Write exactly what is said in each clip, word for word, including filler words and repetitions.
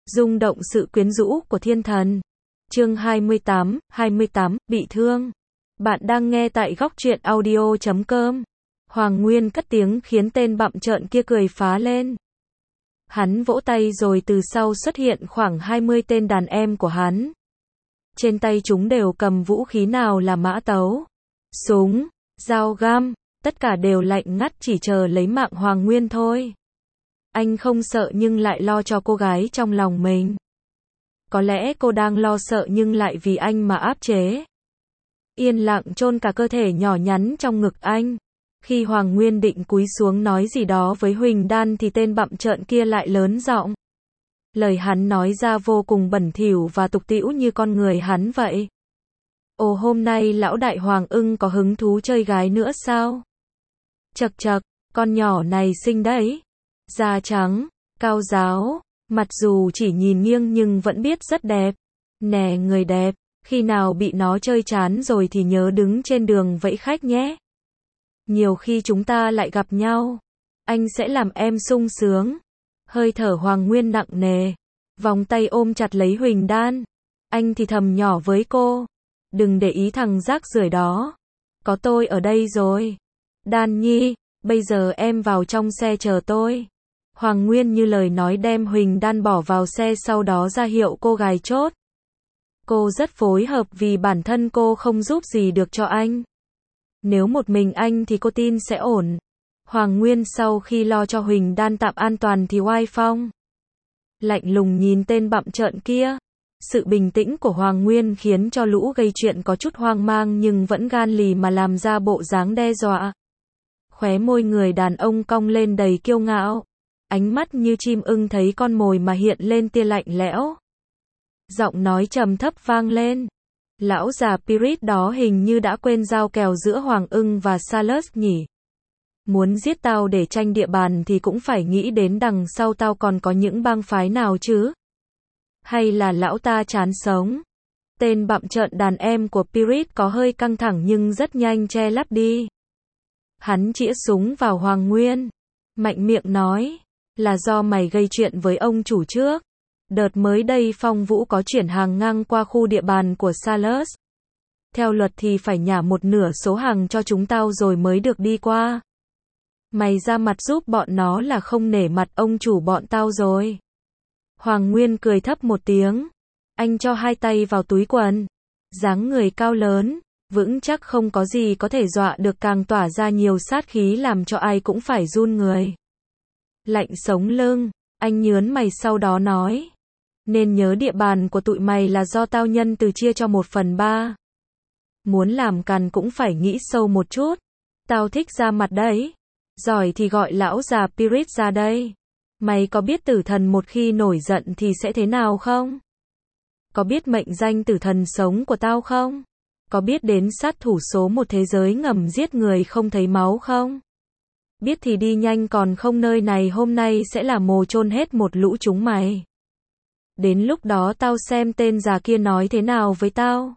Rung động sự quyến rũ của thiên thần. Chương hai mươi tám, hai mươi tám, bị thương. Bạn đang nghe tại góc truyện audio chấm com. Hoàng Nguyên cất tiếng khiến tên bặm trợn kia cười phá lên. Hắn vỗ tay rồi từ sau xuất hiện khoảng hai mươi tên đàn em của hắn. Trên tay chúng đều cầm vũ khí, nào là mã tấu, súng, dao găm, tất cả đều lạnh ngắt chỉ chờ lấy mạng Hoàng Nguyên thôi. Anh không sợ nhưng lại lo cho cô gái trong lòng mình. Có lẽ cô đang lo sợ nhưng lại vì anh mà áp chế. Yên lặng chôn cả cơ thể nhỏ nhắn trong ngực anh. Khi Hoàng Nguyên định cúi xuống nói gì đó với Huỳnh Đan thì tên bặm trợn kia lại lớn giọng. Lời hắn nói ra vô cùng bẩn thỉu và tục tĩu như con người hắn vậy. Ồ, hôm nay lão đại Hoàng ưng có hứng thú chơi gái nữa sao? Chậc chậc, con nhỏ này xinh đấy. Da trắng, cao ráo, mặt dù chỉ nhìn nghiêng nhưng vẫn biết rất đẹp. Nè người đẹp, khi nào bị nó chơi chán rồi thì nhớ đứng trên đường vẫy khách nhé. Nhiều khi chúng ta lại gặp nhau. Anh sẽ làm em sung sướng. Hơi thở Hoàng Nguyên nặng nề. Vòng tay ôm chặt lấy Huỳnh Đan. Anh thì thầm nhỏ với cô. Đừng để ý thằng rác rưởi đó. Có tôi ở đây rồi. Đan Nhi, bây giờ em vào trong xe chờ tôi. Hoàng Nguyên như lời nói đem Huỳnh Đan bỏ vào xe, sau đó ra hiệu cô gài chốt. Cô rất phối hợp vì bản thân cô không giúp gì được cho anh. Nếu một mình anh thì cô tin sẽ ổn. Hoàng Nguyên sau khi lo cho Huỳnh Đan tạm an toàn thì oai phong. Lạnh lùng nhìn tên bặm trợn kia. Sự bình tĩnh của Hoàng Nguyên khiến cho lũ gây chuyện có chút hoang mang nhưng vẫn gan lì mà làm ra bộ dáng đe dọa. Khóe môi người đàn ông cong lên đầy kiêu ngạo. Ánh mắt như chim ưng thấy con mồi mà hiện lên tia lạnh lẽo. Giọng nói trầm thấp vang lên. Lão già Pirit đó hình như đã quên giao kèo giữa Hoàng ưng và Salus nhỉ. Muốn giết tao để tranh địa bàn thì cũng phải nghĩ đến đằng sau tao còn có những bang phái nào chứ. Hay là lão ta chán sống. Tên bặm trợn đàn em của Pirit có hơi căng thẳng nhưng rất nhanh che lấp đi. Hắn chĩa súng vào Hoàng Nguyên. Mạnh miệng nói. Là do mày gây chuyện với ông chủ trước. Đợt mới đây Phong Vũ có chuyển hàng ngang qua khu địa bàn của Salus. Theo luật thì phải nhả một nửa số hàng cho chúng tao rồi mới được đi qua. Mày ra mặt giúp bọn nó là không nể mặt ông chủ bọn tao rồi. Hoàng Nguyên cười thấp một tiếng. Anh cho hai tay vào túi quần. Dáng người cao lớn, vững chắc không có gì có thể dọa được, càng tỏa ra nhiều sát khí làm cho ai cũng phải run người. Lạnh sống lưng, anh nhớn mày sau đó nói. Nên nhớ địa bàn của tụi mày là do tao nhân từ chia cho một phần ba. Muốn làm càn cũng phải nghĩ sâu một chút. Tao thích ra mặt đấy. Giỏi thì gọi lão già Pirit ra đây. Mày có biết tử thần một khi nổi giận thì sẽ thế nào không? Có biết mệnh danh tử thần sống của tao không? Có biết đến sát thủ số một thế giới ngầm giết người không thấy máu không? Biết thì đi nhanh, còn không nơi này hôm nay sẽ là mồ chôn hết một lũ chúng mày. Đến lúc đó tao xem tên già kia nói thế nào với tao.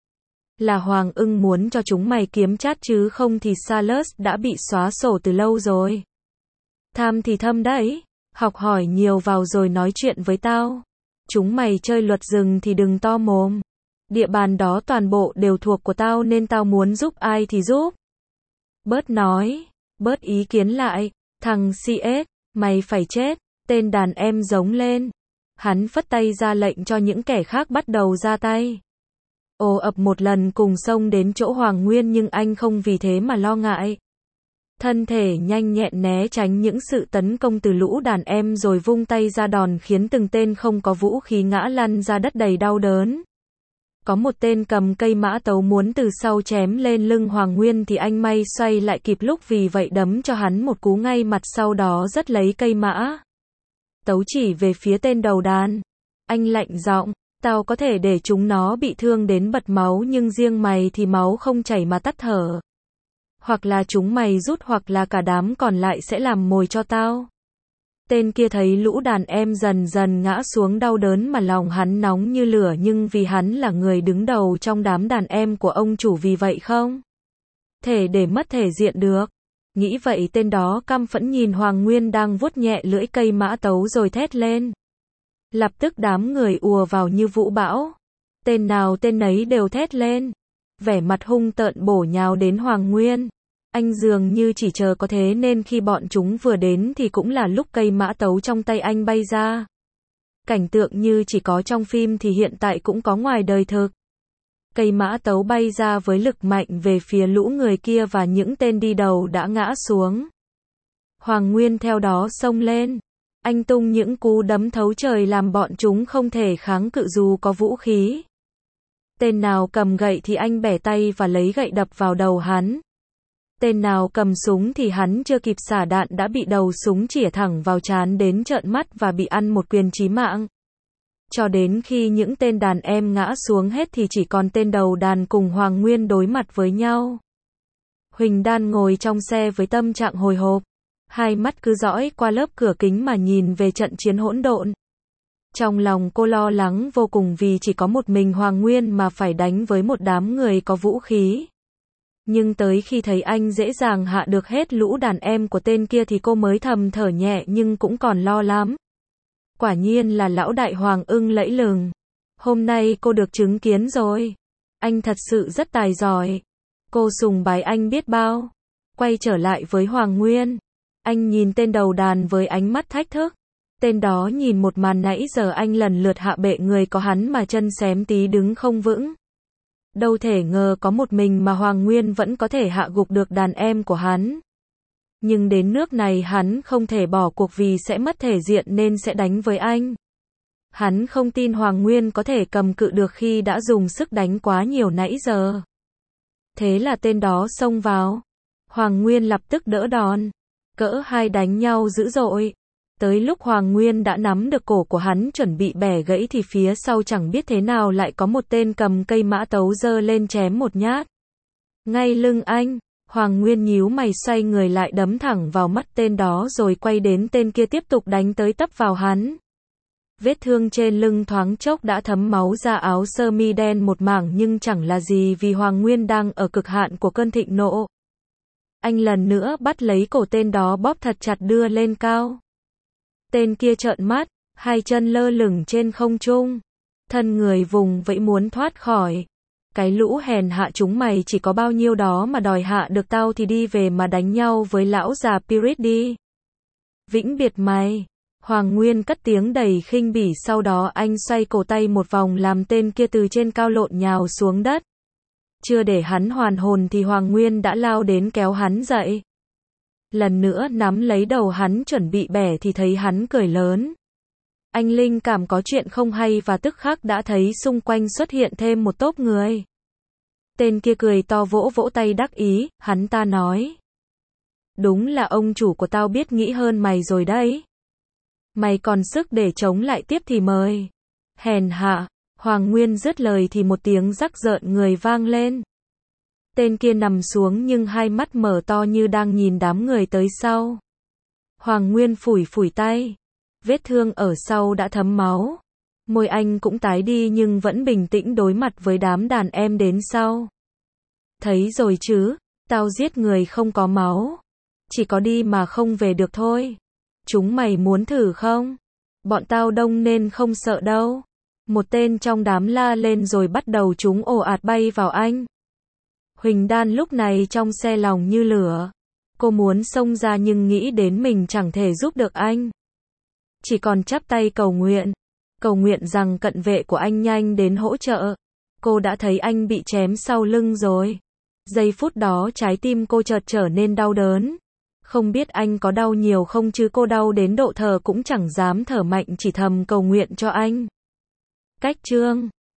Là Hoàng ưng muốn cho chúng mày kiếm chát chứ không thì Salus đã bị xóa sổ từ lâu rồi. Tham thì thâm đấy, học hỏi nhiều vào rồi nói chuyện với tao. Chúng mày chơi luật rừng thì đừng to mồm. Địa bàn đó toàn bộ đều thuộc của tao nên tao muốn giúp ai thì giúp. Bớt nói, bớt ý kiến lại, thằng xê ét, mày phải chết. Tên đàn em giống lên. Hắn phất tay ra lệnh cho những kẻ khác bắt đầu ra tay. Ồ ập một lần cùng xông đến chỗ Hoàng Nguyên nhưng anh không vì thế mà lo ngại. Thân thể nhanh nhẹn né tránh những sự tấn công từ lũ đàn em rồi vung tay ra đòn khiến từng tên không có vũ khí ngã lăn ra đất đầy đau đớn. Có một tên cầm cây mã tấu muốn từ sau chém lên lưng Hoàng Nguyên thì anh may xoay lại kịp lúc, vì vậy đấm cho hắn một cú ngay mặt, sau đó dất lấy cây mã tấu chỉ về phía tên đầu đàn. Anh lạnh giọng, tao có thể để chúng nó bị thương đến bật máu nhưng riêng mày thì máu không chảy mà tắt thở. Hoặc là chúng mày rút hoặc là cả đám còn lại sẽ làm mồi cho tao. Tên kia thấy lũ đàn em dần dần ngã xuống đau đớn mà lòng hắn nóng như lửa, nhưng vì hắn là người đứng đầu trong đám đàn em của ông chủ vì vậy không thể để mất thể diện được. Nghĩ vậy tên đó căm phẫn nhìn Hoàng Nguyên đang vuốt nhẹ lưỡi cây mã tấu rồi thét lên. Lập tức đám người ùa vào như vũ bão. Tên nào tên nấy đều thét lên. Vẻ mặt hung tợn bổ nhào đến Hoàng Nguyên. Anh dường như chỉ chờ có thế nên khi bọn chúng vừa đến thì cũng là lúc cây mã tấu trong tay anh bay ra. Cảnh tượng như chỉ có trong phim thì hiện tại cũng có ngoài đời thực. Cây mã tấu bay ra với lực mạnh về phía lũ người kia và những tên đi đầu đã ngã xuống. Hoàng Nguyên theo đó xông lên. Anh tung những cú đấm thấu trời làm bọn chúng không thể kháng cự dù có vũ khí. Tên nào cầm gậy thì anh bẻ tay và lấy gậy đập vào đầu hắn. Tên nào cầm súng thì hắn chưa kịp xả đạn đã bị đầu súng chĩa thẳng vào trán đến trợn mắt và bị ăn một quyền chí mạng. Cho đến khi những tên đàn em ngã xuống hết thì chỉ còn tên đầu đàn cùng Hoàng Nguyên đối mặt với nhau. Huỳnh Đan ngồi trong xe với tâm trạng hồi hộp. Hai mắt cứ dõi qua lớp cửa kính mà nhìn về trận chiến hỗn độn. Trong lòng cô lo lắng vô cùng vì chỉ có một mình Hoàng Nguyên mà phải đánh với một đám người có vũ khí. Nhưng tới khi thấy anh dễ dàng hạ được hết lũ đàn em của tên kia thì cô mới thầm thở nhẹ nhưng cũng còn lo lắm. Quả nhiên là lão đại Hoàng ưng lẫy lừng. Hôm nay cô được chứng kiến rồi. Anh thật sự rất tài giỏi. Cô sùng bái anh biết bao. Quay trở lại với Hoàng Nguyên. Anh nhìn tên đầu đàn với ánh mắt thách thức. Tên đó nhìn một màn nãy giờ anh lần lượt hạ bệ người có hắn mà chân xém tí đứng không vững. Đâu thể ngờ có một mình mà Hoàng Nguyên vẫn có thể hạ gục được đàn em của hắn. Nhưng đến nước này hắn không thể bỏ cuộc vì sẽ mất thể diện nên sẽ đánh với anh. Hắn không tin Hoàng Nguyên có thể cầm cự được khi đã dùng sức đánh quá nhiều nãy giờ. Thế là tên đó xông vào. Hoàng Nguyên lập tức đỡ đòn. Cỡ hai đánh nhau dữ dội. Tới lúc Hoàng Nguyên đã nắm được cổ của hắn chuẩn bị bẻ gãy thì phía sau chẳng biết thế nào lại có một tên cầm cây mã tấu giơ lên chém một nhát. Ngay lưng anh, Hoàng Nguyên nhíu mày xoay người lại đấm thẳng vào mắt tên đó rồi quay đến tên kia tiếp tục đánh tới tấp vào hắn. Vết thương trên lưng thoáng chốc đã thấm máu ra áo sơ mi đen một mảng nhưng chẳng là gì vì Hoàng Nguyên đang ở cực hạn của cơn thịnh nộ. Anh lần nữa bắt lấy cổ tên đó bóp thật chặt đưa lên cao. Tên kia trợn mắt, hai chân lơ lửng trên không trung. Thân người vùng vẫy muốn thoát khỏi. Cái lũ hèn hạ chúng mày chỉ có bao nhiêu đó mà đòi hạ được tao thì đi về mà đánh nhau với lão già Pirit đi. Vĩnh biệt mày. Hoàng Nguyên cất tiếng đầy khinh bỉ sau đó anh xoay cổ tay một vòng làm tên kia từ trên cao lộn nhào xuống đất. Chưa để hắn hoàn hồn thì Hoàng Nguyên đã lao đến kéo hắn dậy. Lần nữa nắm lấy đầu hắn chuẩn bị bẻ thì thấy hắn cười lớn. Anh linh cảm có chuyện không hay và tức khắc đã thấy xung quanh xuất hiện thêm một tốp người. Tên kia cười to vỗ vỗ tay đắc ý, hắn ta nói. Đúng là ông chủ của tao biết nghĩ hơn mày rồi đấy. Mày còn sức để chống lại tiếp thì mời. Hèn hạ, Hoàng Nguyên dứt lời thì một tiếng rắc rợn người vang lên. Tên kia nằm xuống nhưng hai mắt mở to như đang nhìn đám người tới sau. Hoàng Nguyên phủi phủi tay. Vết thương ở sau đã thấm máu. Môi anh cũng tái đi nhưng vẫn bình tĩnh đối mặt với đám đàn em đến sau. Thấy rồi chứ, tao giết người không có máu. Chỉ có đi mà không về được thôi. Chúng mày muốn thử không? Bọn tao đông nên không sợ đâu. Một tên trong đám la lên rồi bắt đầu chúng ồ ạt bay vào anh. Huỳnh Đan lúc này trong xe lòng như lửa. Cô muốn xông ra nhưng nghĩ đến mình chẳng thể giúp được anh. Chỉ còn chắp tay cầu nguyện. Cầu nguyện rằng cận vệ của anh nhanh đến hỗ trợ. Cô đã thấy anh bị chém sau lưng rồi. Giây phút đó trái tim cô chợt trở nên đau đớn. Không biết anh có đau nhiều không chứ cô đau đến độ thở cũng chẳng dám thở mạnh chỉ thầm cầu nguyện cho anh. Cách chương